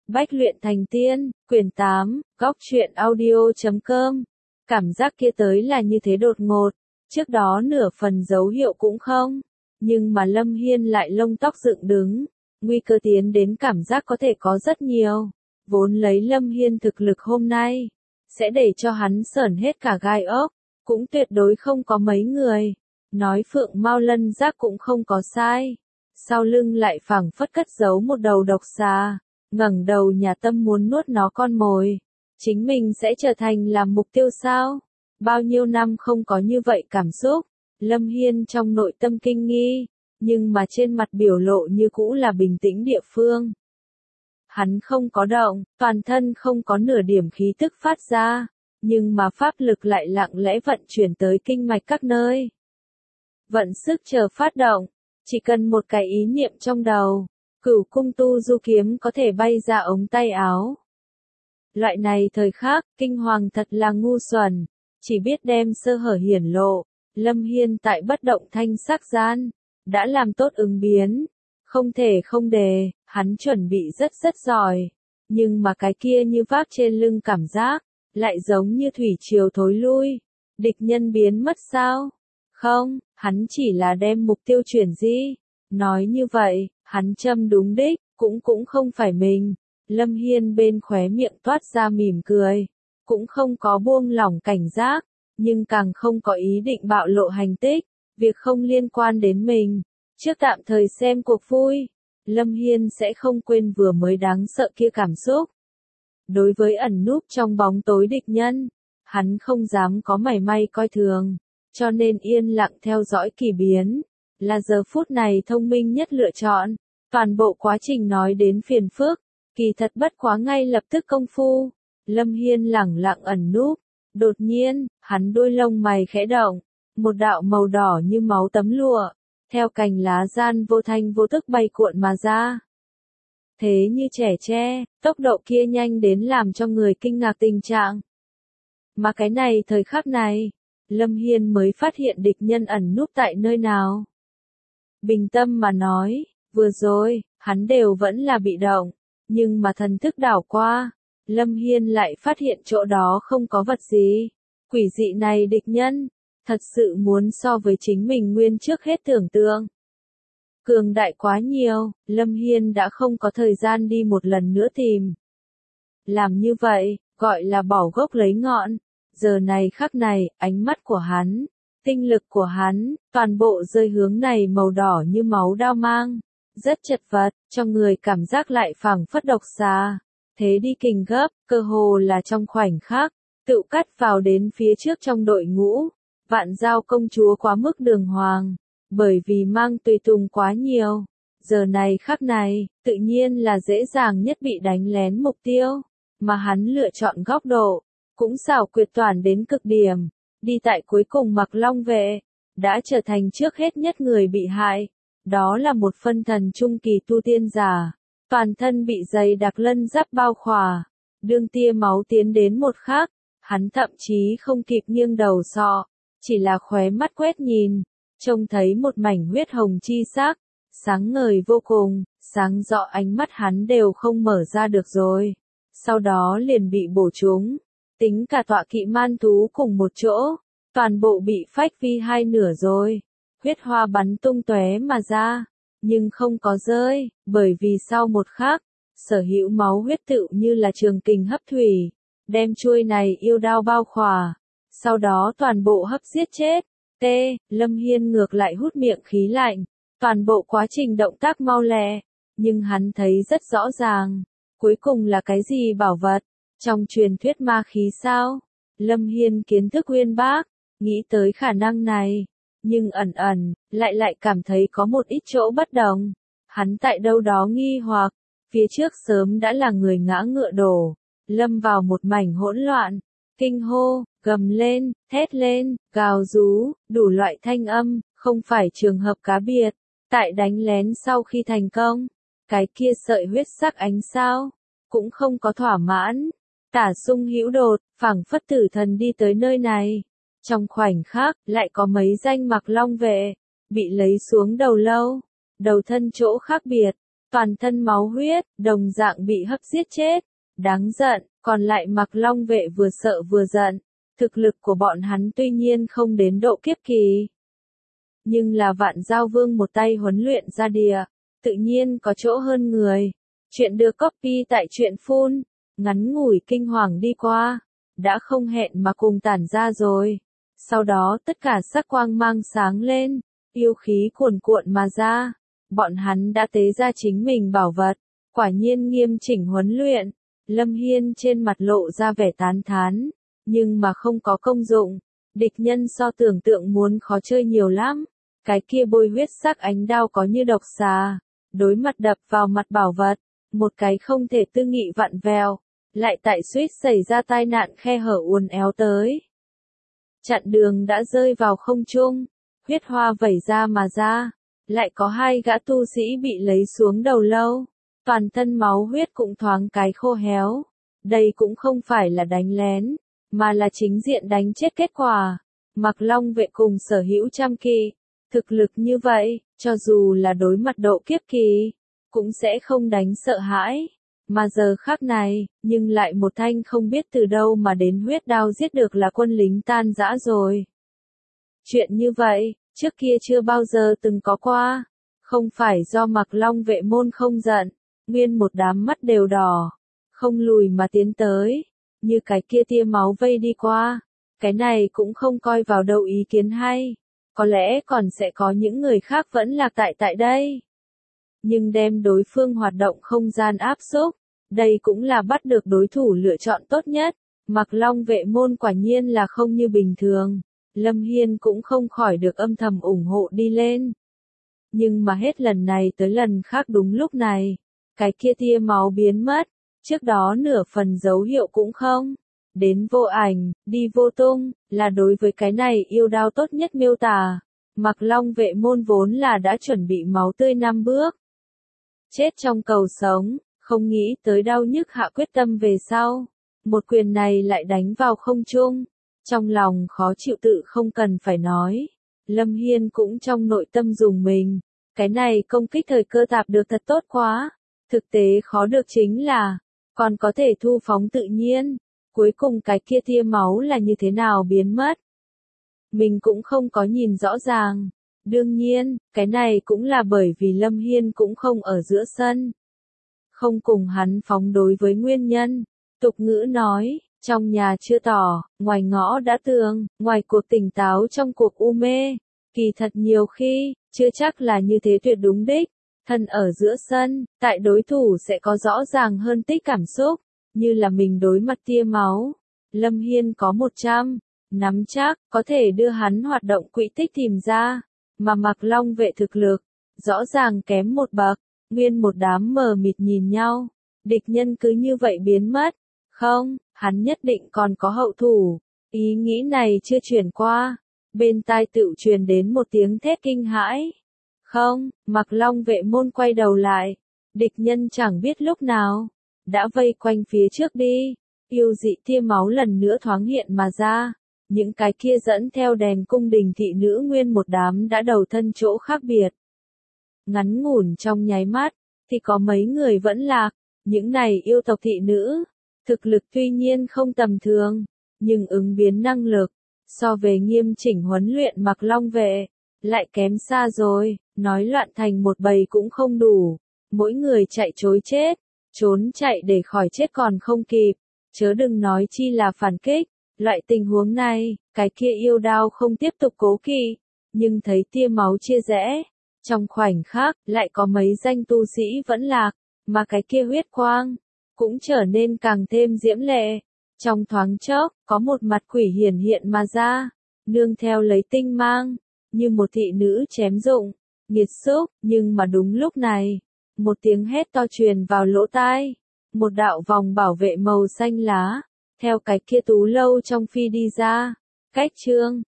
Bách luyện thành tiên, quyển 8, góc truyện audio.com. Cảm giác kia tới là như thế đột ngột, trước đó nửa phần dấu hiệu cũng không. Nhưng mà Lâm Hiên lại lông tóc dựng đứng, nguy cơ tiến đến cảm giác có thể có rất nhiều. Vốn lấy Lâm Hiên thực lực hôm nay, sẽ để cho hắn sởn hết cả gai ốc, cũng tuyệt đối không có mấy người. Nói Phượng Mao Lân Giác cũng không có sai. Sau lưng lại phảng phất cất giấu một đầu độc xà, ngẩng đầu nhà tâm muốn nuốt nó con mồi. Chính mình sẽ trở thành làm mục tiêu sao? Bao nhiêu năm không có như vậy cảm xúc, Lâm Hiên trong nội tâm kinh nghi, nhưng mà trên mặt biểu lộ như cũ là bình tĩnh địa phương. Hắn không có động, toàn thân không có nửa điểm khí tức phát ra, nhưng mà pháp lực lại lặng lẽ vận chuyển tới kinh mạch các nơi. Vận sức chờ phát động, chỉ cần một cái ý niệm trong đầu, Cửu Cung Tu Du kiếm có thể bay ra ống tay áo. Loại này thời khắc, kinh hoàng thật là ngu xuẩn, chỉ biết đem sơ hở hiển lộ. Lâm Hiên tại bất động thanh sắc gian, đã làm tốt ứng biến, không thể không đề, hắn chuẩn bị rất giỏi, nhưng mà cái kia như vác trên lưng cảm giác, lại giống như thủy triều thối lui. Địch nhân biến mất sao? Không, hắn chỉ là đem mục tiêu chuyển di. Nói như vậy, hắn châm đúng đích, cũng không phải mình. Lâm Hiên bên khóe miệng toát ra mỉm cười, cũng không có buông lỏng cảnh giác, nhưng càng không có ý định bạo lộ hành tích, việc không liên quan đến mình. Trước tạm thời xem cuộc vui, Lâm Hiên sẽ không quên vừa mới đáng sợ kia cảm xúc. Đối với ẩn núp trong bóng tối địch nhân, hắn không dám có mảy may coi thường, cho nên yên lặng theo dõi kỳ biến, là giờ phút này thông minh nhất lựa chọn. Toàn bộ quá trình nói đến phiền phức, kỳ thật bất quá ngay lập tức công phu. Lâm Hiên lẳng lặng ẩn núp, đột nhiên, hắn đôi lông mày khẽ động, một đạo màu đỏ như máu tấm lụa, theo cành lá gian vô thanh vô tức bay cuộn mà ra. Thế như trẻ tre, tốc độ kia nhanh đến làm cho người kinh ngạc tình trạng. Mà cái này thời khắc này, Lâm Hiên mới phát hiện địch nhân ẩn núp tại nơi nào. Bình tâm mà nói, vừa rồi, hắn đều vẫn là bị động, nhưng mà thần thức đảo qua, Lâm Hiên lại phát hiện chỗ đó không có vật gì. Quỷ dị này địch nhân, thật sự muốn so với chính mình nguyên trước hết tưởng tượng. Cường đại quá nhiều, Lâm Hiên đã không có thời gian đi một lần nữa tìm. Làm như vậy, gọi là bỏ gốc lấy ngọn. Giờ này khắc này, ánh mắt của hắn, tinh lực của hắn, toàn bộ rơi hướng này màu đỏ như máu đao mang. Rất chật vật, cho người cảm giác lại phảng phất độc xà. Thế đi kình gấp, cơ hồ là trong khoảnh khắc, tự cắt vào đến phía trước trong đội ngũ. Vạn Giao công chúa quá mức đường hoàng, bởi vì mang tùy tùng quá nhiều. Giờ này khắc này, tự nhiên là dễ dàng nhất bị đánh lén mục tiêu, mà hắn lựa chọn góc độ, cũng xảo quyệt toàn đến cực điểm. Đi tại cuối cùng mặc long vệ, đã trở thành trước hết nhất người bị hại. Đó là một phân thần trung kỳ tu tiên giả, toàn thân bị dày đặc lân giáp bao khỏa. Đương tia máu tiến đến một khắc, hắn thậm chí không kịp nghiêng đầu sọ, chỉ là khóe mắt quét nhìn, trông thấy một mảnh huyết hồng chi sắc, sáng ngời vô cùng, sáng rõ ánh mắt hắn đều không mở ra được rồi. Sau đó liền bị bổ trúng, tính cả tọa kỵ man thú cùng một chỗ, toàn bộ bị phách vi hai nửa rồi. Huyết hoa bắn tung tóe mà ra, nhưng không có rơi, bởi vì sau một khắc, sở hữu máu huyết tự như là trường kình hấp thủy, đem chuôi này yêu đao bao khỏa, sau đó toàn bộ hấp giết chết. Lâm Hiên ngược lại hút miệng khí lạnh, toàn bộ quá trình động tác mau lẹ, nhưng hắn thấy rất rõ ràng, cuối cùng là cái gì bảo vật, trong truyền thuyết ma khí sao? Lâm Hiên kiến thức uyên bác, nghĩ tới khả năng này, nhưng lại cảm thấy có một ít chỗ bất đồng. Hắn tại đâu đó nghi hoặc, phía trước sớm đã là người ngã ngựa đổ, lâm vào một mảnh hỗn loạn, kinh hô, gầm lên, thét lên, gào rú, đủ loại thanh âm, không phải trường hợp cá biệt. Tại đánh lén sau khi thành công, cái kia sợi huyết sắc ánh sao, cũng không có thỏa mãn. Tả Sung hữu đột, phảng phất tử thần đi tới nơi này. Trong khoảnh khắc, lại có mấy danh mặc long vệ, bị lấy xuống đầu lâu, đầu thân chỗ khác biệt, toàn thân máu huyết, đồng dạng bị hấp giết chết. Đáng giận, còn lại Mặc Long vệ vừa sợ vừa giận. Thực lực của bọn hắn tuy nhiên không đến độ kiếp kỳ, nhưng là Vạn Giao Vương một tay huấn luyện ra địa, tự nhiên có chỗ hơn người. Chuyện được copy tại truyện phun, ngắn ngủi kinh hoàng đi qua, đã không hẹn mà cùng tản ra rồi. Sau đó tất cả sắc quang mang sáng lên, yêu khí cuồn cuộn mà ra. Bọn hắn đã tế ra chính mình bảo vật, quả nhiên nghiêm chỉnh huấn luyện. Lâm Hiên trên mặt lộ ra vẻ tán thán, nhưng mà không có công dụng. Địch nhân so tưởng tượng muốn khó chơi nhiều lắm. Cái kia bôi huyết sắc ánh đao có như độc xà, đối mặt đập vào mặt bảo vật, một cái không thể tư nghị vặn vẹo, lại tại suýt xảy ra tai nạn khe hở uốn éo tới. Chặn đường đã rơi vào không trung, huyết hoa vẩy ra mà ra, lại có hai gã tu sĩ bị lấy xuống đầu lâu, toàn thân máu huyết cũng thoáng cái khô héo. Đây cũng không phải là đánh lén, mà là chính diện đánh chết kết quả. Mặc Long vệ cùng sở hữu trăm kỳ, thực lực như vậy, cho dù là đối mặt độ kiếp kỳ, cũng sẽ không đánh sợ hãi. Mà giờ khắc này, nhưng lại một thanh không biết từ đâu mà đến huyết đao giết được là quân lính tan rã rồi. Chuyện như vậy, trước kia chưa bao giờ từng có qua. Không phải do Mặc Long vệ môn không giận, nguyên một đám mắt đều đỏ, không lùi mà tiến tới, như cái kia tia máu vây đi qua. Cái này cũng không coi vào đâu ý kiến hay. Có lẽ còn sẽ có những người khác vẫn lạc tại đây. Nhưng đem đối phương hoạt động không gian áp xúc, đây cũng là bắt được đối thủ lựa chọn tốt nhất. Mặc Long vệ môn quả nhiên là không như bình thường. Lâm Hiên cũng không khỏi được âm thầm ủng hộ đi lên. Nhưng mà hết lần này tới lần khác đúng lúc này, cái kia tia máu biến mất, trước đó nửa phần dấu hiệu cũng không. Đến vô ảnh, đi vô tung, là đối với cái này yêu đao tốt nhất miêu tả. Mặc Long vệ môn vốn là đã chuẩn bị máu tươi 5 bước. Chết trong cầu sống, không nghĩ tới đau nhức hạ quyết tâm về sau. Một quyền này lại đánh vào không trung. Trong lòng khó chịu tự không cần phải nói. Lâm Hiên cũng trong nội tâm dùng mình. Cái này công kích thời cơ tạp được thật tốt quá. Thực tế khó được chính là, còn có thể thu phóng tự nhiên. Cuối cùng cái kia tia máu là như thế nào biến mất. Mình cũng không có nhìn rõ ràng. Đương nhiên, cái này cũng là bởi vì Lâm Hiên cũng không ở giữa sân. Không cùng hắn phóng đối với nguyên nhân. Tục ngữ nói, trong nhà chưa tỏ, ngoài ngõ đã tường, ngoài cuộc tỉnh táo trong cuộc u mê. Kỳ thật nhiều khi, chưa chắc là như thế tuyệt đúng đích. Thân ở giữa sân, tại đối thủ sẽ có rõ ràng hơn tích cảm xúc. Như là mình đối mặt tia máu. Lâm Hiên có 100, nắm chắc, có thể đưa hắn hoạt động quỹ tích tìm ra. Mà Mặc Long vệ thực lực, rõ ràng kém một bậc. Nguyên một đám mờ mịt nhìn nhau. Địch nhân cứ như vậy biến mất. Không, hắn nhất định còn có hậu thủ. Ý nghĩ này chưa truyền qua. Bên tai tự truyền đến một tiếng thét kinh hãi. Không, Mặc Long vệ môn quay đầu lại. Địch nhân chẳng biết lúc nào đã vây quanh phía trước đi. Yêu dị tia máu lần nữa thoáng hiện mà ra. Những cái kia dẫn theo đèn cung đình thị nữ nguyên một đám đã đầu thân chỗ khác biệt. Ngắn ngủn trong nháy mắt, thì có mấy người vẫn lạc. Những này yêu tộc thị nữ, thực lực tuy nhiên không tầm thường, nhưng ứng biến năng lực, so về nghiêm chỉnh huấn luyện Mặc Long vệ, lại kém xa rồi. Nói loạn thành một bầy cũng không đủ. Mỗi người chạy trối chết. Trốn chạy để khỏi chết còn không kịp, chớ đừng nói chi là phản kích. Loại tình huống này, cái kia yêu đao không tiếp tục cố kỵ, nhưng thấy tia máu chia rẽ. Trong khoảnh khắc, lại có mấy danh tu sĩ vẫn lạc, mà cái kia huyết quang, cũng trở nên càng thêm diễm lệ. Trong thoáng chốc, có một mặt quỷ hiển hiện mà ra, nương theo lấy tinh mang, như một thị nữ chém dụng, nghiệt xúc, nhưng mà đúng lúc này. Một tiếng hét to truyền vào lỗ tai. Một đạo vòng bảo vệ màu xanh lá. Theo cái kia tú lâu trong phi đi ra. Cách chương.